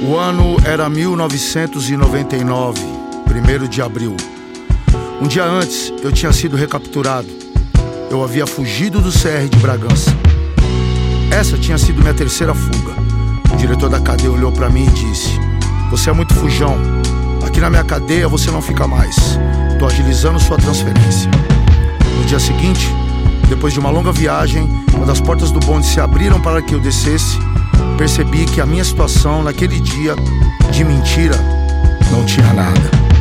O ano era 1999, 1º de abril. Um dia antes, eu tinha sido recapturado. Eu havia fugido do CR de Bragança. Essa tinha sido minha terceira fuga. O diretor da cadeia olhou pra mim e disse: "Você é muito fujão. Aqui na minha cadeia você não fica mais. Tô agilizando sua transferência." No dia seguinte, depois de uma longa viagem, quando as portas do bonde se abriram para que eu descesse, percebi que a minha situação naquele dia de mentira não tinha nada.